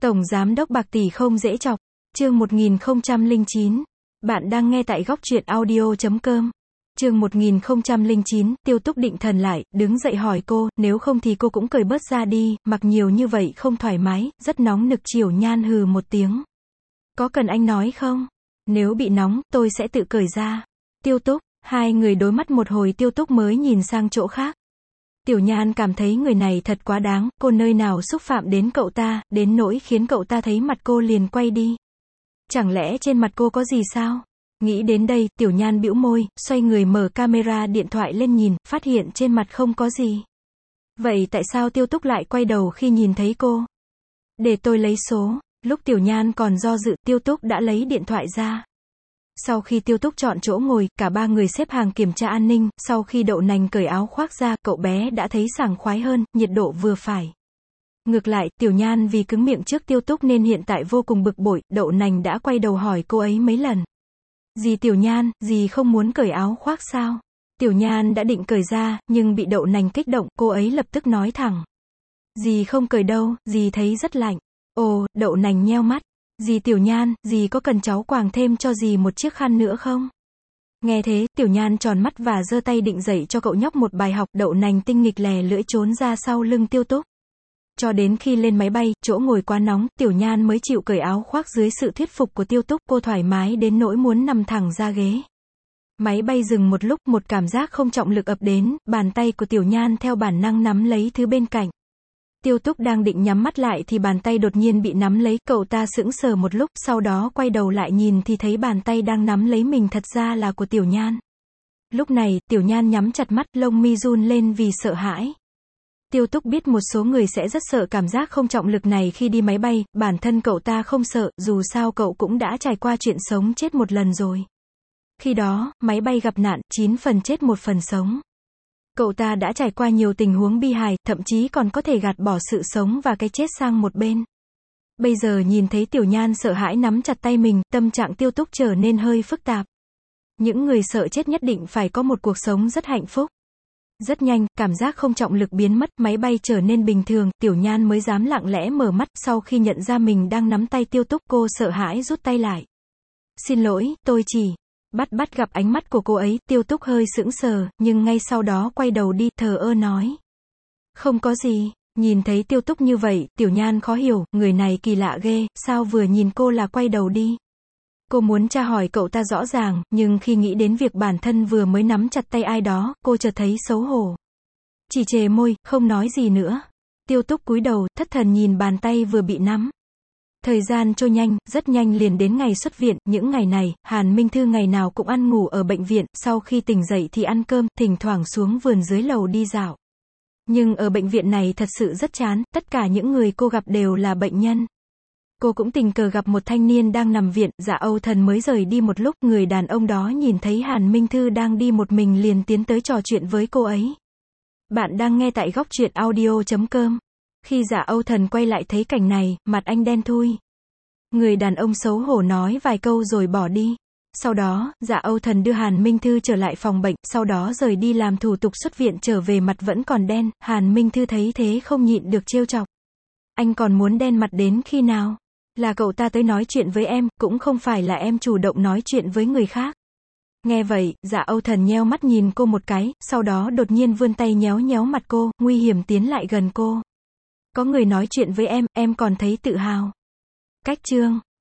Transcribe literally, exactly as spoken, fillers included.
Tổng Giám đốc bạc tỷ không dễ chọc. Chương một nghìn không trăm lẻ chín. Bạn đang nghe tại góc truyện audio chấm com. Chương một nghìn không trăm lẻ chín, Tiêu Túc định thần lại, đứng dậy hỏi cô, nếu không thì cô cũng cởi bớt ra đi, mặc nhiều như vậy không thoải mái, rất nóng nực. Triểu Nhan hừ một tiếng. Có cần anh nói không? Nếu bị nóng, tôi sẽ tự cởi ra. Tiêu Túc, hai người đối mắt một hồi Tiêu Túc mới nhìn sang chỗ khác. Tiểu Nhan cảm thấy người này thật quá đáng, cô nơi nào xúc phạm đến cậu ta, đến nỗi khiến cậu ta thấy mặt cô liền quay đi. Chẳng lẽ trên mặt cô có gì sao? Nghĩ đến đây, Tiểu Nhan bĩu môi, xoay người mở camera điện thoại lên nhìn, phát hiện trên mặt không có gì. Vậy tại sao Tiêu Túc lại quay đầu khi nhìn thấy cô? Để tôi lấy số. Lúc Tiểu Nhan còn do dự, Tiêu Túc đã lấy điện thoại ra. Sau khi Tiêu Túc chọn chỗ ngồi, cả ba người xếp hàng kiểm tra an ninh, sau khi Đậu Nành cởi áo khoác ra, cậu bé đã thấy sảng khoái hơn, nhiệt độ vừa phải. Ngược lại, Tiểu Nhan vì cứng miệng trước Tiêu Túc nên hiện tại vô cùng bực bội, Đậu Nành đã quay đầu hỏi cô ấy mấy lần. Dì Tiểu Nhan, dì không muốn cởi áo khoác sao? Tiểu Nhan đã định cởi ra, nhưng bị Đậu Nành kích động, cô ấy lập tức nói thẳng. Dì không cởi đâu, dì thấy rất lạnh. Ồ, Đậu Nành nheo mắt. Dì Tiểu Nhan, dì có cần cháu quàng thêm cho dì một chiếc khăn nữa không? Nghe thế, Tiểu Nhan tròn mắt và giơ tay định dạy cho cậu nhóc một bài học. Đậu Nành tinh nghịch lè lưỡi trốn ra sau lưng Tiêu Túc. Cho đến khi lên máy bay, chỗ ngồi quá nóng, Tiểu Nhan mới chịu cởi áo khoác dưới sự thuyết phục của Tiêu Túc, cô thoải mái đến nỗi muốn nằm thẳng ra ghế. Máy bay dừng một lúc, một cảm giác không trọng lực ập đến, bàn tay của Tiểu Nhan theo bản năng nắm lấy thứ bên cạnh. Tiêu Túc đang định nhắm mắt lại thì bàn tay đột nhiên bị nắm lấy, cậu ta sững sờ một lúc, sau đó quay đầu lại nhìn thì thấy bàn tay đang nắm lấy mình thật ra là của Tiểu Nhan. Lúc này, Tiểu Nhan nhắm chặt mắt, lông mi run lên vì sợ hãi. Tiêu Túc biết một số người sẽ rất sợ cảm giác không trọng lực này khi đi máy bay, bản thân cậu ta không sợ, dù sao cậu cũng đã trải qua chuyện sống chết một lần rồi. Khi đó, máy bay gặp nạn, chín phần chết một phần sống. Cậu ta đã trải qua nhiều tình huống bi hài, thậm chí còn có thể gạt bỏ sự sống và cái chết sang một bên. Bây giờ nhìn thấy Tiểu Nhan sợ hãi nắm chặt tay mình, tâm trạng Tiêu Túc trở nên hơi phức tạp. Những người sợ chết nhất định phải có một cuộc sống rất hạnh phúc. Rất nhanh, cảm giác không trọng lực biến mất, máy bay trở nên bình thường, Tiểu Nhan mới dám lặng lẽ mở mắt, sau khi nhận ra mình đang nắm tay Tiêu Túc, cô sợ hãi rút tay lại. Xin lỗi, tôi chỉ... Bắt bắt gặp ánh mắt của cô ấy, Tiêu Túc hơi sững sờ, nhưng ngay sau đó quay đầu đi, thờ ơ nói. Không có gì. Nhìn thấy Tiêu Túc như vậy, Tiểu Nhan khó hiểu, người này kỳ lạ ghê, sao vừa nhìn cô là quay đầu đi. Cô muốn tra hỏi cậu ta rõ ràng, nhưng khi nghĩ đến việc bản thân vừa mới nắm chặt tay ai đó, cô chợt thấy xấu hổ. Chỉ chề môi, không nói gì nữa. Tiêu Túc cúi đầu, thất thần nhìn bàn tay vừa bị nắm. Thời gian trôi nhanh, rất nhanh liền đến ngày xuất viện, những ngày này, Hàn Minh Thư ngày nào cũng ăn ngủ ở bệnh viện, sau khi tỉnh dậy thì ăn cơm, thỉnh thoảng xuống vườn dưới lầu đi dạo. Nhưng ở bệnh viện này thật sự rất chán, tất cả những người cô gặp đều là bệnh nhân. Cô cũng tình cờ gặp một thanh niên đang nằm viện, Dạ Âu Thần mới rời đi một lúc, người đàn ông đó nhìn thấy Hàn Minh Thư đang đi một mình liền tiến tới trò chuyện với cô ấy. Bạn đang nghe tại góc truyện audio chấm com. Khi Dạ Âu Thần quay lại thấy cảnh này, mặt anh đen thui. Người đàn ông xấu hổ nói vài câu rồi bỏ đi. Sau đó, Dạ Âu Thần đưa Hàn Minh Thư trở lại phòng bệnh, sau đó rời đi làm thủ tục xuất viện, trở về mặt vẫn còn đen. Hàn Minh Thư thấy thế không nhịn được trêu chọc. Anh còn muốn đen mặt đến khi nào? Là cậu ta tới nói chuyện với em, cũng không phải là em chủ động nói chuyện với người khác. Nghe vậy, Dạ Âu Thần nheo mắt nhìn cô một cái, sau đó đột nhiên vươn tay nhéo nhéo mặt cô, nguy hiểm tiến lại gần cô. Có người nói chuyện với em, em còn thấy tự hào. Cách chương